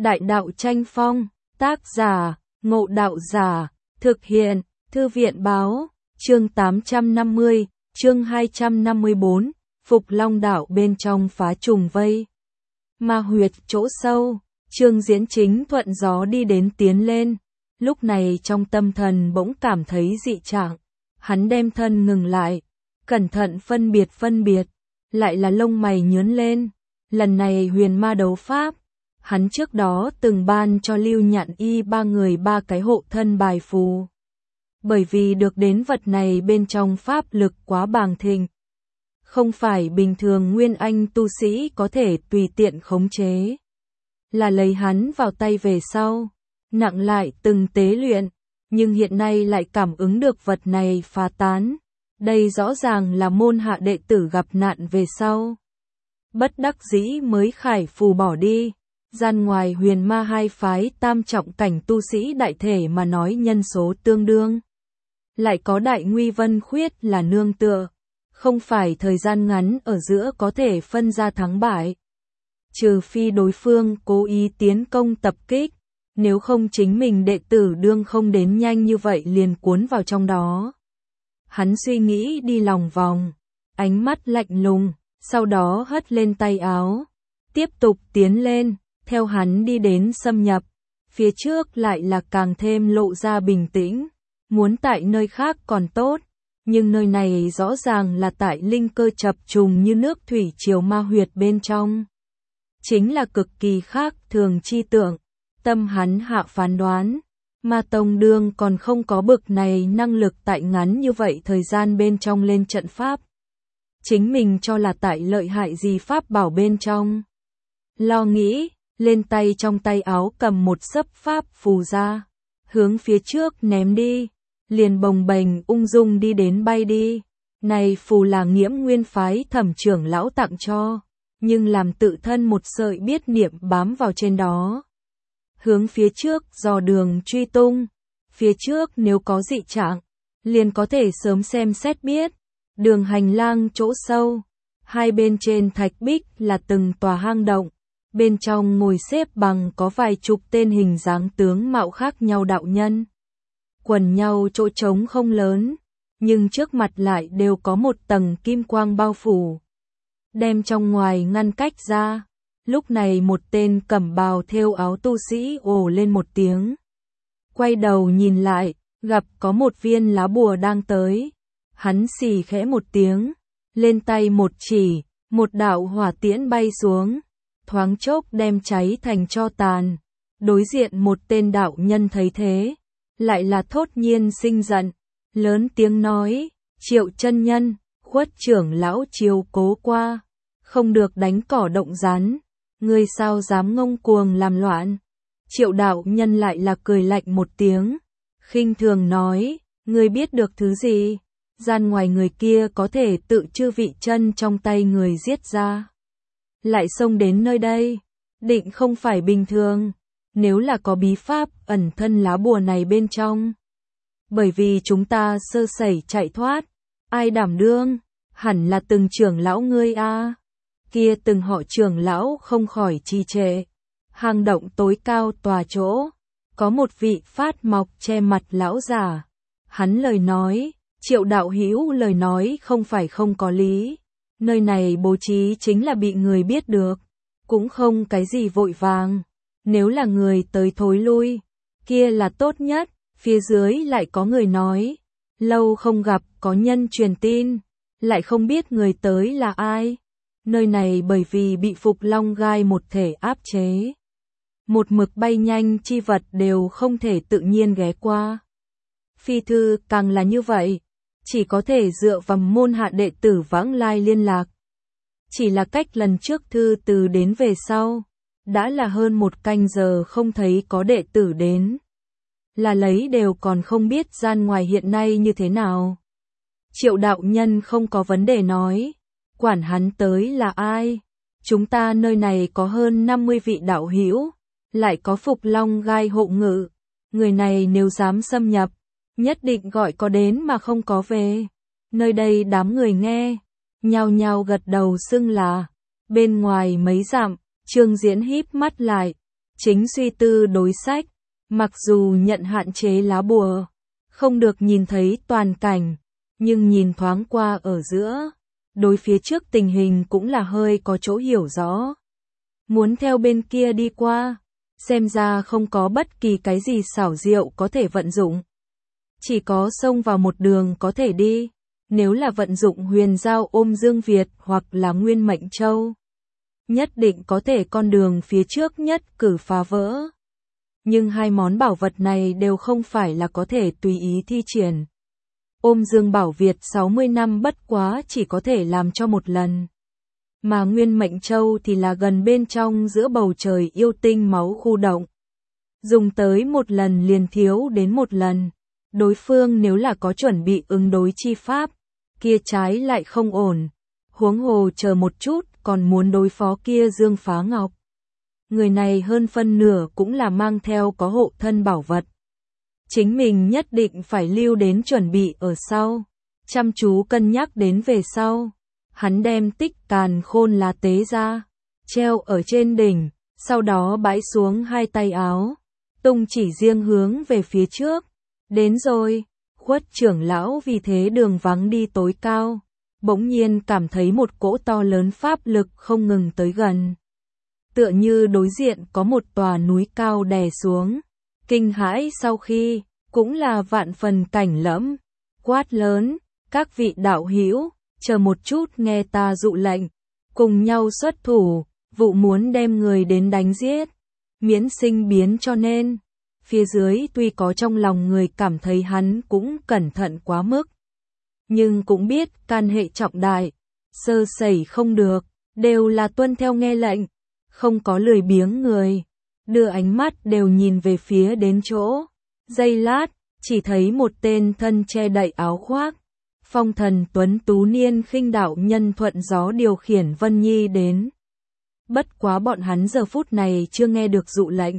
Đại đạo tranh phong, tác giả, Ngộ Đạo Giả, thực hiện, Thư viện báo, chương 850, chương 254, Phục Long Đạo bên trong phá trùng vây. Ma huyệt chỗ sâu, Trương Diễn chính thuận gió đi đến tiến lên, lúc này trong tâm thần bỗng cảm thấy dị trạng, hắn đem thân ngừng lại, cẩn thận phân biệt, lại là lông mày nhướng lên, lần này huyền ma đấu pháp. Hắn trước đó từng ban cho Lưu Nhạn Y ba người ba cái hộ thân bài phù. Bởi vì được đến vật này bên trong pháp lực quá bàng thịnh. Không phải bình thường nguyên anh tu sĩ có thể tùy tiện khống chế. Là lấy hắn vào tay về sau, nặng lại từng tế luyện, nhưng hiện nay lại cảm ứng được vật này phá tán. Đây rõ ràng là môn hạ đệ tử gặp nạn về sau. Bất đắc dĩ mới khải phù bỏ đi. Gian ngoài huyền ma hai phái tam trọng cảnh tu sĩ đại thể mà nói nhân số tương đương. Lại có Đại Nguy Vân Khuyết là nương tựa, không phải thời gian ngắn ở giữa có thể phân ra thắng bại. Trừ phi đối phương cố ý tiến công tập kích, nếu không chính mình đệ tử đương không đến nhanh như vậy liền cuốn vào trong đó. Hắn suy nghĩ đi lòng vòng, ánh mắt lạnh lùng, sau đó hất lên tay áo, tiếp tục tiến lên. Theo hắn đi đến xâm nhập, phía trước lại là càng thêm lộ ra bình tĩnh, muốn tại nơi khác còn tốt, nhưng nơi này rõ ràng là tại linh cơ chập trùng như nước thủy triều ma huyệt bên trong. Chính là cực kỳ khác thường chi tưởng, tâm hắn hạ phán đoán, Ma Tông đương còn không có bực này năng lực tại ngắn như vậy thời gian bên trong lên trận pháp. Chính mình cho là tại lợi hại gì pháp bảo bên trong. Lo nghĩ. Lên tay trong tay áo cầm một xấp pháp phù ra, hướng phía trước ném đi, liền bồng bềnh ung dung đi đến bay đi. Này phù là Nghiễm Nguyên phái Thẩm trưởng lão tặng cho, nhưng làm tự thân một sợi biết niệm bám vào trên đó. Hướng phía trước dò đường truy tung, phía trước nếu có dị trạng, liền có thể sớm xem xét biết. Đường hành lang chỗ sâu, hai bên trên thạch bích là từng tòa hang động. Bên trong ngồi xếp bằng có vài chục tên hình dáng tướng mạo khác nhau đạo nhân. Quần nhau chỗ trống không lớn, nhưng trước mặt lại đều có một tầng kim quang bao phủ. Đem trong ngoài ngăn cách ra, lúc này một tên cẩm bào thêu áo tu sĩ ồ lên một tiếng. Quay đầu nhìn lại, gặp có một viên lá bùa đang tới. Hắn xì khẽ một tiếng, lên tay một chỉ, một đạo hỏa tiễn bay xuống. Thoáng chốc đem cháy thành tro tàn. Đối diện một tên đạo nhân thấy thế, lại là thốt nhiên sinh giận, lớn tiếng nói, Triệu chân nhân, Khuất trưởng lão chiều cố qua, không được đánh cỏ động rắn, ngươi sao dám ngông cuồng làm loạn. Triệu đạo nhân lại là cười lạnh một tiếng, khinh thường nói, ngươi biết được thứ gì, gian ngoài người kia có thể tự chư vị chân trong tay người giết ra. Lại xông đến nơi đây, định không phải bình thường, nếu là có bí pháp ẩn thân lá bùa này bên trong. Bởi vì chúng ta sơ sẩy chạy thoát, ai đảm đương, hẳn là từng trưởng lão ngươi a. Kia từng họ trưởng lão không khỏi trì trệ. Hang động tối cao tòa chỗ, có một vị phát mọc che mặt lão già. Hắn lời nói, Triệu đạo hữu lời nói không phải không có lý. Nơi này bố trí chính là bị người biết được, cũng không cái gì vội vàng. Nếu là người tới thối lui, kia là tốt nhất. Phía dưới lại có người nói, lâu không gặp có nhân truyền tin, lại không biết người tới là ai. Nơi này bởi vì bị Phục Long gai một thể áp chế. Một mực bay nhanh chi vật đều không thể tự nhiên ghé qua. Phi thư càng là như vậy. Chỉ có thể dựa vào môn hạ đệ tử vãng lai liên lạc. Chỉ là cách lần trước thư từ đến về sau, đã là hơn một canh giờ không thấy có đệ tử đến. Là lấy đều còn không biết gian ngoài hiện nay như thế nào. Triệu đạo nhân không có vấn đề nói, quản hắn tới là ai. Chúng ta nơi này có hơn 50 vị đạo hữu, lại có Phục Long gai hộ ngự. Người này nếu dám xâm nhập, nhất định gọi có đến mà không có về. Nơi đây đám người nghe, nhao nhao gật đầu xưng là. Bên ngoài mấy dặm, Trương Diễn híp mắt lại, chính suy tư đối sách, mặc dù nhận hạn chế lá bùa, không được nhìn thấy toàn cảnh, nhưng nhìn thoáng qua ở giữa, đối phía trước tình hình cũng là hơi có chỗ hiểu rõ. Muốn theo bên kia đi qua, xem ra không có bất kỳ cái gì xảo diệu có thể vận dụng. Chỉ có xông vào một đường có thể đi, nếu là vận dụng huyền giao ôm dương Việt hoặc là nguyên mệnh châu. Nhất định có thể con đường phía trước nhất cử phá vỡ. Nhưng hai món bảo vật này đều không phải là có thể tùy ý thi triển. Ôm dương bảo Việt 60 năm bất quá chỉ có thể làm cho một lần. Mà nguyên mệnh châu thì là gần bên trong giữa bầu trời yêu tinh máu khu động. Dùng tới một lần liền thiếu đến một lần. Đối phương nếu là có chuẩn bị ứng đối chi pháp, kia trái lại không ổn. Huống hồ chờ một chút còn muốn đối phó kia Dương Phá Ngọc. Người này hơn phân nửa cũng là mang theo có hộ thân bảo vật. Chính mình nhất định phải lưu đến chuẩn bị ở sau. Chăm chú cân nhắc đến về sau. Hắn đem tích càn khôn lá tế ra, treo ở trên đỉnh, sau đó bãi xuống hai tay áo. Tung chỉ riêng hướng về phía trước. Đến rồi, Khuất trưởng lão vì thế đường vắng đi tối cao. Bỗng nhiên cảm thấy một cỗ to lớn pháp lực không ngừng tới gần. Tựa như đối diện có một tòa núi cao đè xuống. Kinh hãi sau khi, cũng là vạn phần cảnh lẫm. Quát lớn, các vị đạo hữu, chờ một chút nghe ta dụ lệnh. Cùng nhau xuất thủ, vụ muốn đem người đến đánh giết. Miễn sinh biến cho nên. Phía dưới tuy có trong lòng người cảm thấy hắn cũng cẩn thận quá mức. Nhưng cũng biết can hệ trọng đại, sơ sẩy không được, đều là tuân theo nghe lệnh, không có lười biếng người, đưa ánh mắt đều nhìn về phía đến chỗ. Giây lát, chỉ thấy một tên thân che đậy áo khoác, phong thần tuấn tú niên khinh đạo nhân thuận gió điều khiển Vân Nhi đến. Bất quá bọn hắn giờ phút này chưa nghe được dụ lệnh,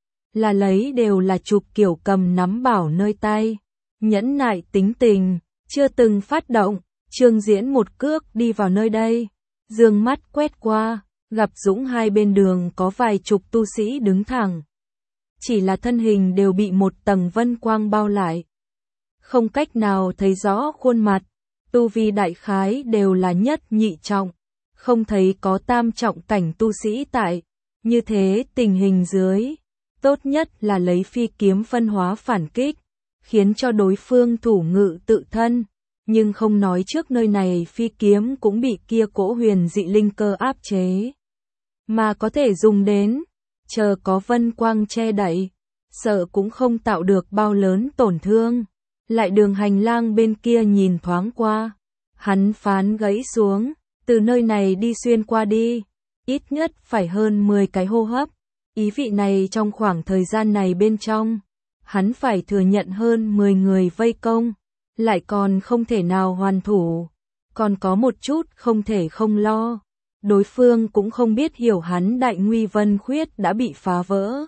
là lấy đều là chụp kiểu cầm nắm bảo nơi tay, nhẫn nại tính tình. Chưa từng phát động, Trương Diễn một cước đi vào nơi đây, dương mắt quét qua, gặp dũng hai bên đường có vài chục tu sĩ đứng thẳng. Chỉ là thân hình đều bị một tầng vân quang bao lại. Không cách nào thấy rõ khuôn mặt, tu vi đại khái đều là nhất nhị trọng, không thấy có tam trọng cảnh tu sĩ tại. Như thế tình hình dưới, tốt nhất là lấy phi kiếm phân hóa phản kích. Khiến cho đối phương thủ ngự tự thân, nhưng không nói trước nơi này phi kiếm cũng bị kia cỗ huyền dị linh cơ áp chế. Mà có thể dùng đến, chờ có vân quang che đậy, sợ cũng không tạo được bao lớn tổn thương. Lại đường hành lang bên kia nhìn thoáng qua, hắn phán gãy xuống, từ nơi này đi xuyên qua đi, ít nhất phải hơn 10 cái hô hấp. Ý vị này trong khoảng thời gian này bên trong, hắn phải thừa nhận hơn 10 người vây công, lại còn không thể nào hoàn thủ, còn có một chút không thể không lo. Đối phương cũng không biết hiểu hắn Đại Nguy Vân Khuyết đã bị phá vỡ.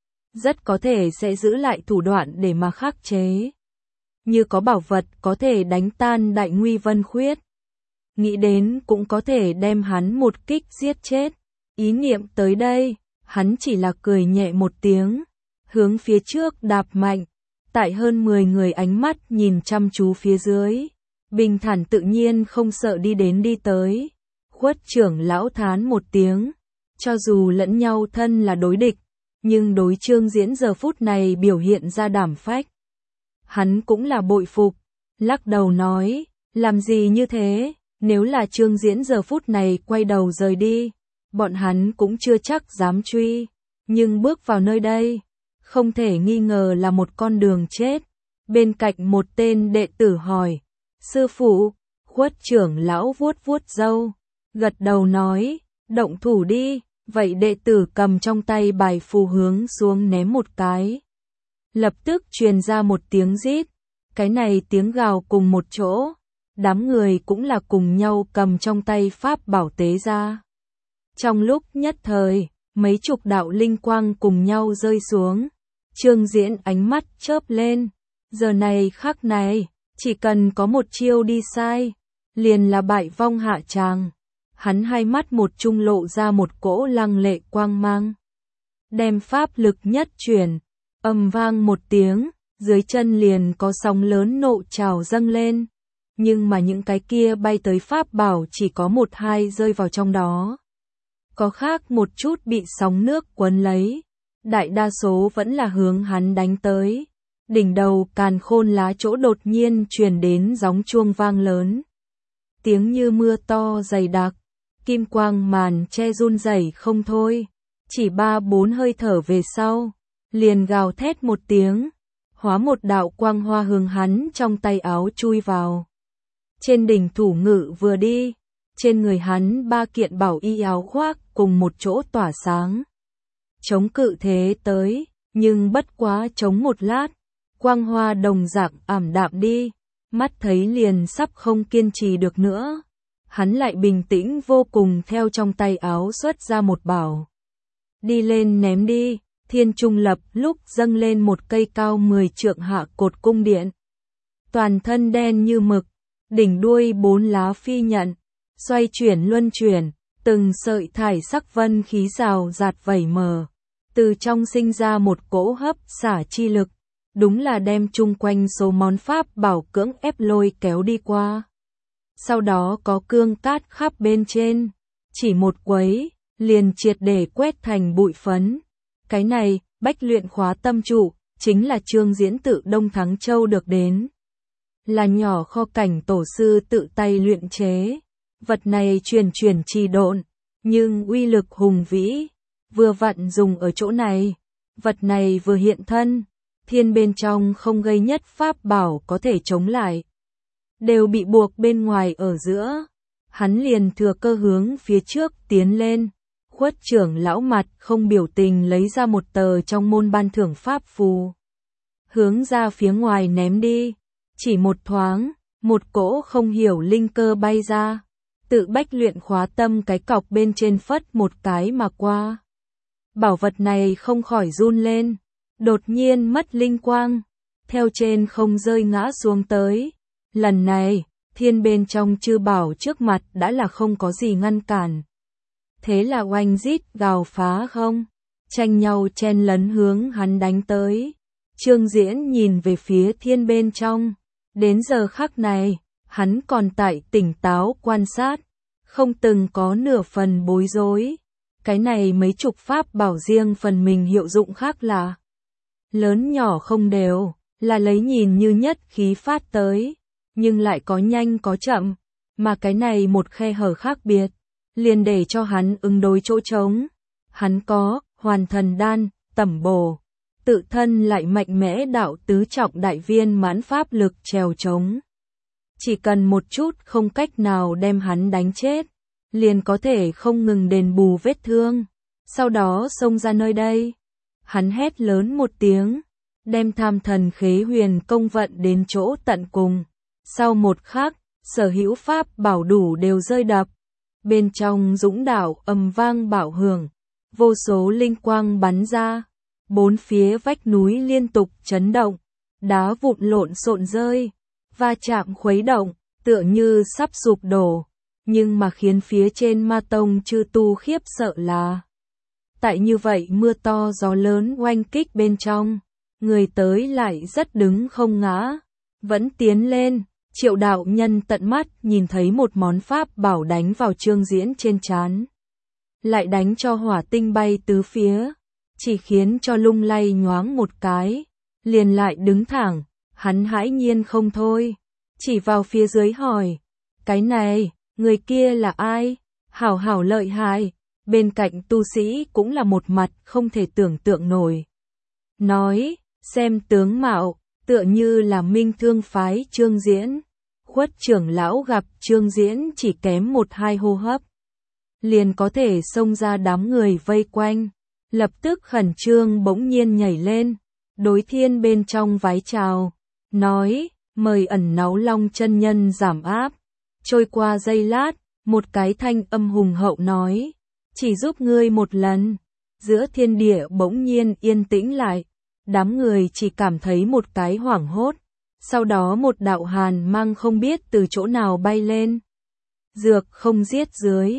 Rất có thể sẽ giữ lại thủ đoạn để mà khắc chế. Như có bảo vật có thể đánh tan Đại Nguy Vân Khuyết. Nghĩ đến cũng có thể đem hắn một kích giết chết. Ý niệm tới đây, hắn chỉ là cười nhẹ một tiếng. Hướng phía trước đạp mạnh, tại hơn 10 người ánh mắt nhìn chăm chú phía dưới, bình thản tự nhiên không sợ đi đến đi tới. Khuất trưởng lão thán một tiếng, cho dù lẫn nhau thân là đối địch, nhưng đối Trương Diễn giờ phút này biểu hiện ra đảm phách. Hắn cũng là bội phục, lắc đầu nói, làm gì như thế, nếu là Trương Diễn giờ phút này quay đầu rời đi, bọn hắn cũng chưa chắc dám truy, nhưng bước vào nơi đây, không thể nghi ngờ là một con đường chết. Bên cạnh một tên đệ tử hỏi, sư phụ, Khuất trưởng lão vuốt vuốt râu, gật đầu nói, động thủ đi. Vậy đệ tử cầm trong tay bài phù hướng xuống ném một cái. Lập tức truyền ra một tiếng rít, cái này tiếng gào cùng một chỗ, đám người cũng là cùng nhau cầm trong tay pháp bảo tế ra. Trong lúc nhất thời, mấy chục đạo linh quang cùng nhau rơi xuống. Trương Diễn ánh mắt chớp lên, giờ này khắc này, chỉ cần có một chiêu đi sai, liền là bại vong hạ tràng. Hắn hai mắt một chung lộ ra một cỗ lăng lệ quang mang. đem pháp lực nhất chuyển, ầm vang một tiếng, dưới chân liền có sóng lớn nộ trào dâng lên. Nhưng mà những cái kia bay tới pháp bảo chỉ có một hai rơi vào trong đó. Có khác một chút bị sóng nước cuốn lấy, đại đa số vẫn là hướng hắn đánh tới. Đỉnh đầu càn khôn lá chỗ đột nhiên truyền đến gióng chuông vang lớn. Tiếng như mưa to dày đặc, kim quang màn che run rẩy không thôi. Chỉ 3-4 hơi thở về sau, liền gào thét một tiếng, hóa một đạo quang hoa hướng hắn trong tay áo chui vào. Trên đỉnh thủ ngự vừa đi, trên người hắn 3 kiện bảo y áo khoác cùng một chỗ tỏa sáng. Chống cự thế tới, nhưng bất quá chống một lát, quang hoa đồng dạng ảm đạm đi, mắt thấy liền sắp không kiên trì được nữa. Hắn lại bình tĩnh vô cùng theo trong tay áo xuất ra một bảo. Đi lên ném đi, thiên trung lập lúc dâng lên một cây cao 10 trượng hạ cột cung điện. Toàn thân đen như mực, đỉnh đuôi 4 lá phi nhận, xoay chuyển luân chuyển, từng sợi thải sắc vân khí rào rạt vẩy mờ. Từ trong sinh ra một cỗ hấp xả chi lực, đúng là đem chung quanh số món pháp bảo cưỡng ép lôi kéo đi qua. Sau đó có cương cát khắp bên trên, chỉ một quấy, liền triệt để quét thành bụi phấn. Cái này, bách luyện khóa tâm trụ, chính là Trương Diễn tự Đông Thắng Châu được đến. Là nhỏ kho cảnh tổ sư tự tay luyện chế. Vật này truyền trì độn, nhưng uy lực hùng vĩ, vừa vặn dùng ở chỗ này. Vật này vừa hiện thân, thiên bên trong không gây nhất pháp bảo có thể chống lại. Đều bị buộc bên ngoài ở giữa. Hắn liền thừa cơ hướng phía trước tiến lên. Khuất trưởng lão mặt không biểu tình lấy ra một tờ trong môn ban thưởng pháp phù. Hướng ra phía ngoài ném đi. Chỉ một thoáng, một cỗ không hiểu linh cơ bay ra. Tự bách luyện khóa tâm cái cọc bên trên phất một cái mà qua. Bảo vật này không khỏi run lên. Đột nhiên mất linh quang. Theo trên không rơi ngã xuống tới. Lần này, thiên bên trong chư bảo trước mặt đã là không có gì ngăn cản. Thế là oanh rít gào phá không, tranh nhau chen lấn hướng hắn đánh tới. Trương Diễn nhìn về phía thiên bên trong. Đến giờ khắc này, hắn còn tại tỉnh táo quan sát, không từng có nửa phần bối rối. Cái này mấy chục pháp bảo riêng phần mình hiệu dụng khác là lớn nhỏ không đều, là lấy nhìn như nhất khí phát tới, nhưng lại có nhanh có chậm, mà cái này một khe hở khác biệt, liền để cho hắn ứng đối chỗ trống. Hắn có hoàn thần đan, tẩm bổ, tự thân lại mạnh mẽ đạo tứ trọng đại viên mãn pháp lực trèo trống. Chỉ cần một chút không cách nào đem hắn đánh chết, liền có thể không ngừng đền bù vết thương. Sau đó xông ra nơi đây. Hắn hét lớn một tiếng, đem tham thần khế huyền công vận đến chỗ tận cùng. Sau một khắc, sở hữu pháp bảo đủ đều rơi đập. Bên trong dũng đảo ầm vang bạo hưởng, vô số linh quang bắn ra. Bốn phía vách núi liên tục chấn động, đá vụn lộn xộn rơi, va chạm khuấy động, tựa như sắp sụp đổ. Nhưng mà khiến phía trên ma tông chư tu khiếp sợ là, tại như vậy mưa to gió lớn oanh kích bên trong, người tới lại rất đứng không ngã, vẫn tiến lên. Triệu đạo nhân tận mắt nhìn thấy một món pháp bảo đánh vào Trương Diễn trên trán, lại đánh cho hỏa tinh bay tứ phía, chỉ khiến cho lung lay nhoáng một cái, liền lại đứng thẳng. Hắn hãi nhiên không thôi, chỉ vào phía dưới hỏi, cái này, người kia là ai? Hảo hảo lợi hại. Bên cạnh tu sĩ cũng là một mặt không thể tưởng tượng nổi. Nói, xem tướng mạo, tựa như là Minh Thương phái Trương Diễn. Khuất trưởng lão gặp Trương Diễn chỉ kém 1-2 hô hấp, liền có thể xông ra đám người vây quanh, lập tức khẩn trương bỗng nhiên nhảy lên, đối thiên bên trong vái chào, nói, mời ẩn náu Long chân nhân giảm áp. Trôi qua giây lát, một cái thanh âm hùng hậu nói, chỉ giúp ngươi một lần. Giữa thiên địa bỗng nhiên yên tĩnh lại, đám người chỉ cảm thấy một cái hoảng hốt, sau đó một đạo hàn mang không biết từ chỗ nào bay lên. Dược không giết dưới,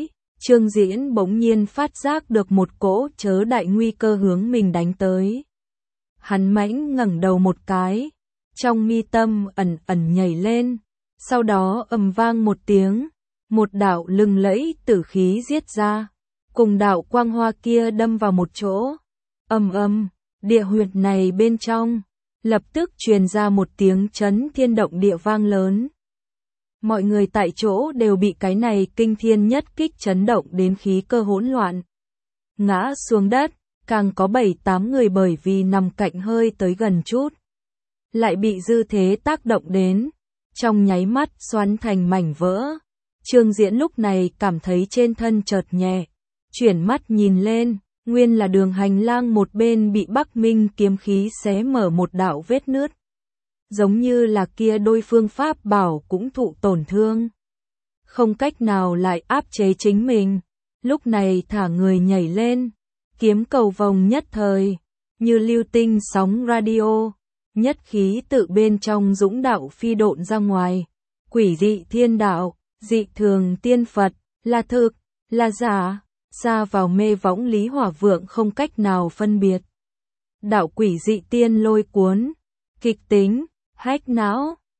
Trương Diễn bỗng nhiên phát giác được một cỗ chớ đại nguy cơ hướng mình đánh tới. Hắn mãnh ngẩng đầu một cái, trong mi tâm ẩn ẩn nhảy lên, sau đó ầm vang một tiếng, một đạo lừng lẫy tử khí giết ra, cùng đạo quang hoa kia đâm vào một chỗ. Ầm ầm, địa huyệt này bên trong lập tức truyền ra một tiếng chấn thiên động địa vang lớn. Mọi người tại chỗ đều bị cái này kinh thiên nhất kích chấn động đến khí cơ hỗn loạn. Ngã xuống đất, càng có 7-8 người bởi vì nằm cạnh hơi tới gần chút. Lại bị dư thế tác động đến, trong nháy mắt xoắn thành mảnh vỡ. Trương Diễn lúc này cảm thấy trên thân chợt nhẹ, chuyển mắt nhìn lên, nguyên là đường hành lang một bên bị Bắc Minh kiếm khí xé mở một đạo vết nứt. Giống như là kia đôi phương pháp bảo cũng thụ tổn thương. Không cách nào lại áp chế chính mình, lúc này thả người nhảy lên, kiếm cầu vòng nhất thời, như lưu tinh sóng radio, nhất khí tự bên trong dũng đạo phi độn ra ngoài. Quỷ dị thiên đạo, dị thường tiên Phật, là thực, là giả, xa vào mê võng Lý Hỏa Vượng không cách nào phân biệt. Đạo quỷ dị tiên lôi cuốn, kịch tính, hách não,